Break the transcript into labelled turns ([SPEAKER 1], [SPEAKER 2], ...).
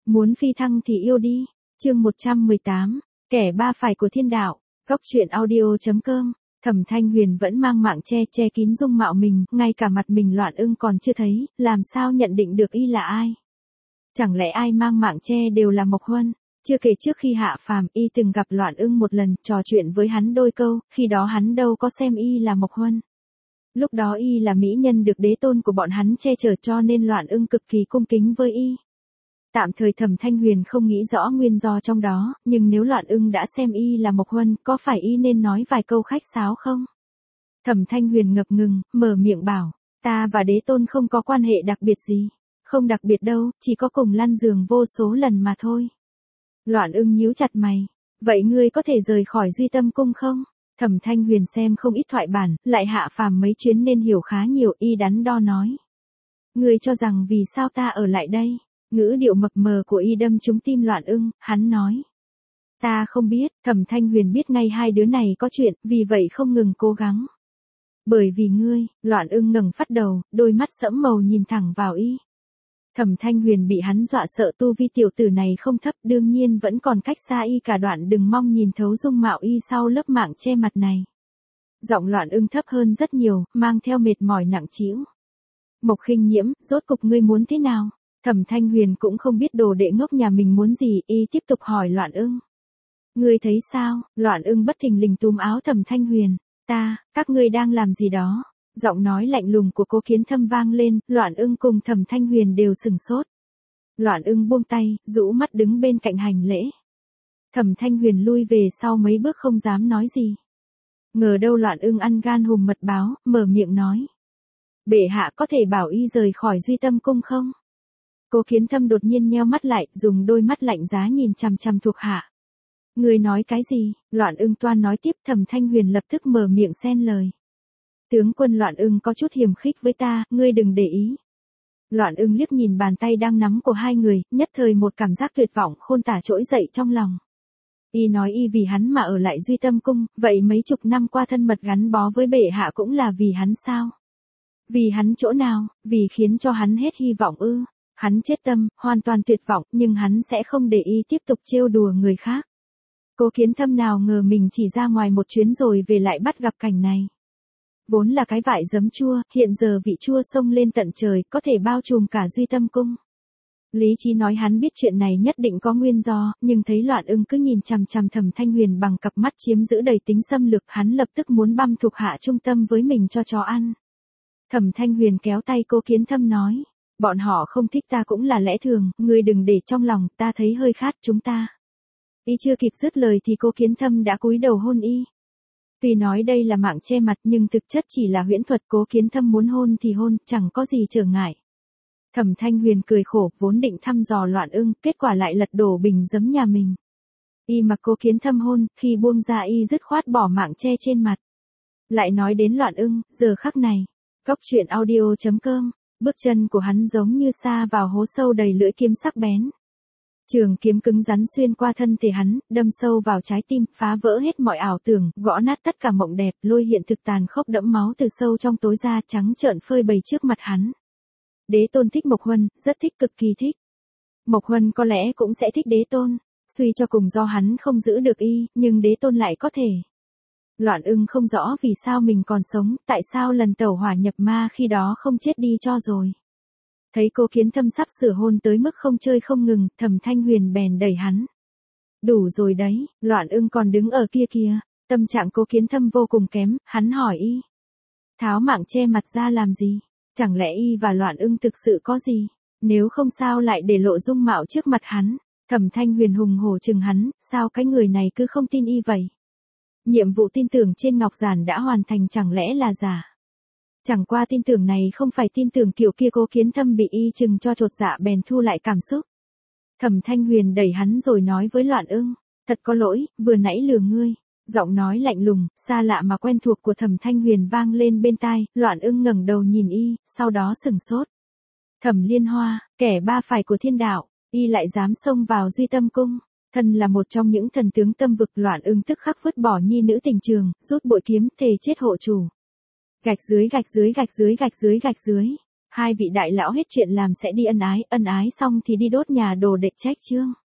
[SPEAKER 1] Muốn phi thăng thì yêu đi. Chương 118, kẻ ba phải của thiên đạo. Góc truyện audio.com. Thẩm Thanh Huyền vẫn mang mạng che kín dung mạo mình, ngay cả mặt mình Loạn Ưng còn chưa thấy, làm sao nhận định được y là ai? Chẳng lẽ ai mang mạng che đều là Mộc Huân? Chưa kể trước khi hạ phàm, y từng gặp Loạn Ưng một lần, trò chuyện với hắn đôi câu, khi đó hắn đâu có xem y là Mộc Huân. Lúc đó y là mỹ nhân được đế tôn của bọn hắn che chở, cho nên Loạn Ưng cực kỳ cung kính với y. Tạm thời Thẩm Thanh Huyền không nghĩ rõ nguyên do trong đó, nhưng nếu Loạn Ưng đã xem y là Mộc Huân, có phải y nên nói vài câu khách sáo không? Thẩm Thanh Huyền ngập ngừng, mở miệng bảo, ta và đế tôn không có quan hệ đặc biệt gì. Không đặc biệt đâu, chỉ có cùng lăn giường vô số lần mà thôi. Loạn Ưng nhíu chặt mày, vậy ngươi có thể rời khỏi Duy Tâm Cung không? Thẩm Thanh Huyền xem không ít thoại bản, lại hạ phàm mấy chuyến nên hiểu khá nhiều, y đắn đo nói. Ngươi cho rằng vì sao ta ở lại đây? Ngữ điệu mập mờ của y đâm trúng tim Loạn Ưng, hắn nói. Ta không biết, Thẩm Thanh Huyền biết ngay hai đứa này có chuyện, vì vậy không ngừng cố gắng. Bởi vì ngươi, Loạn Ưng ngẩng phát đầu, đôi mắt sẫm màu nhìn thẳng vào y. Thẩm Thanh Huyền bị hắn dọa sợ, tu vi tiểu tử này không thấp, đương nhiên vẫn còn cách xa y cả đoạn, đừng mong nhìn thấu dung mạo y sau lớp mạng che mặt này. Giọng Loạn Ưng thấp hơn rất nhiều, mang theo mệt mỏi nặng trĩu. Mộc Khinh Nhiễm, rốt cục ngươi muốn thế nào? Thẩm Thanh Huyền cũng không biết đồ đệ ngốc nhà mình muốn gì, y tiếp tục hỏi Loạn Ưng. Ngươi thấy sao? Loạn Ưng bất thình lình túm áo Thẩm Thanh Huyền. Các ngươi đang làm gì đó? Giọng nói lạnh lùng của Cố Kiến Thâm vang lên, Loạn Ưng cùng Thẩm Thanh Huyền đều sừng sốt. Loạn Ưng buông tay, rũ mắt đứng bên cạnh hành lễ. Thẩm Thanh Huyền lui về sau mấy bước không dám nói gì. Ngờ đâu Loạn Ưng ăn gan hùm mật báo, mở miệng nói. Bệ hạ có thể bảo y rời khỏi Duy Tâm Cung không? Cố Kiến Thâm đột nhiên nheo mắt lại, dùng đôi mắt lạnh giá nhìn chằm chằm thuộc hạ. Ngươi nói cái gì? Loạn Ưng toan nói tiếp, Thẩm Thanh Huyền lập tức mở miệng xen lời. Tướng quân Loạn Ưng có chút hiềm khích với ta, ngươi đừng để ý. Loạn Ưng liếc nhìn bàn tay đang nắm của hai người, nhất thời một cảm giác tuyệt vọng khôn tả trỗi dậy trong lòng. Y nói y vì hắn mà ở lại Duy Tâm Cung, vậy mấy chục năm qua thân mật gắn bó với bệ hạ cũng là vì hắn sao? Vì hắn chỗ nào, vì khiến cho hắn hết hy vọng ư? Hắn chết tâm, hoàn toàn tuyệt vọng, nhưng hắn sẽ không để y tiếp tục trêu đùa người khác. Cố Kiến Thâm nào ngờ mình chỉ ra ngoài một chuyến rồi về lại bắt gặp cảnh này. Vốn là cái vại giấm chua, hiện giờ vị chua xông lên tận trời, có thể bao trùm cả Duy Tâm Cung. Lý trí nói hắn biết chuyện này nhất định có nguyên do, nhưng thấy Loạn Ưng cứ nhìn chằm chằm Thẩm Thanh Huyền bằng cặp mắt chiếm giữ đầy tính xâm lược, hắn lập tức muốn băm thuộc hạ trung tâm với mình cho chó ăn. Thẩm Thanh Huyền kéo tay Cố Kiến Thâm nói, bọn họ không thích ta cũng là lẽ thường, ngươi đừng để trong lòng, ta thấy hơi khát chúng ta. Y chưa kịp dứt lời thì Cố Kiến Thâm đã cúi đầu hôn y. Tuy nói đây là mạng che mặt nhưng thực chất chỉ là huyễn thuật, Cố Kiến Thâm muốn hôn thì hôn, chẳng có gì trở ngại. Thẩm Thanh Huyền cười khổ, vốn định thăm dò Loạn Ưng, kết quả lại lật đổ bình giấm nhà mình. Y mặc Cố Kiến Thâm hôn, khi buông ra y dứt khoát bỏ mạng che trên mặt. Lại nói đến Loạn Ưng, giờ khắc này, góc truyện audio.com, bước chân của hắn giống như sa vào hố sâu đầy lưỡi kiếm sắc bén. Trường kiếm cứng rắn xuyên qua thân thể hắn, đâm sâu vào trái tim, phá vỡ hết mọi ảo tưởng, gõ nát tất cả mộng đẹp, lôi hiện thực tàn khốc đẫm máu từ sâu trong tối ra, trắng trợn phơi bày trước mặt hắn. Đế tôn thích Mộc Huân, rất thích, cực kỳ thích. Mộc Huân có lẽ cũng sẽ thích đế tôn, suy cho cùng do hắn không giữ được y, nhưng đế tôn lại có thể. Loạn Ưng không rõ vì sao mình còn sống, tại sao lần tẩu hỏa nhập ma khi đó không chết đi cho rồi. Thấy Cố Kiến Thâm sắp sửa hôn tới mức không chơi không ngừng, Thẩm Thanh Huyền bèn đẩy hắn. Đủ rồi đấy, Loạn Ưng còn đứng ở kia kìa, tâm trạng Cố Kiến Thâm vô cùng kém, hắn hỏi y. Tháo mạng che mặt ra làm gì? Chẳng lẽ y và Loạn Ưng thực sự có gì? Nếu không sao lại để lộ dung mạo trước mặt hắn? Thẩm Thanh Huyền hùng hổ chừng hắn, sao cái người này cứ không tin y vậy? Nhiệm vụ tin tưởng trên ngọc giản đã hoàn thành, chẳng lẽ là giả? Chẳng qua tin tưởng này không phải tin tưởng kiểu kia. Cố Kiến Thâm bị y chừng cho chột dạ bèn thu lại cảm xúc. Thẩm Thanh Huyền đẩy hắn rồi nói với Loạn Ưng, thật có lỗi, vừa nãy lừa ngươi. Giọng nói lạnh lùng, xa lạ mà quen thuộc của Thẩm Thanh Huyền vang lên bên tai, Loạn Ưng ngẩng đầu nhìn y, sau đó sừng sốt. Thẩm Liên Hoa, kẻ ba phải của thiên đạo, y lại dám xông vào Duy Tâm Cung. Thân là một trong những thần tướng tâm vực, Loạn Ưng tức khắc vứt bỏ nhi nữ tình trường, rút bội kiếm, thề chết hộ chủ. Gạch dưới gạch dưới gạch dưới gạch dưới gạch dưới. Hai vị đại lão hết chuyện làm sẽ đi ân ái xong thì đi đốt nhà đồ đệ trách Trương.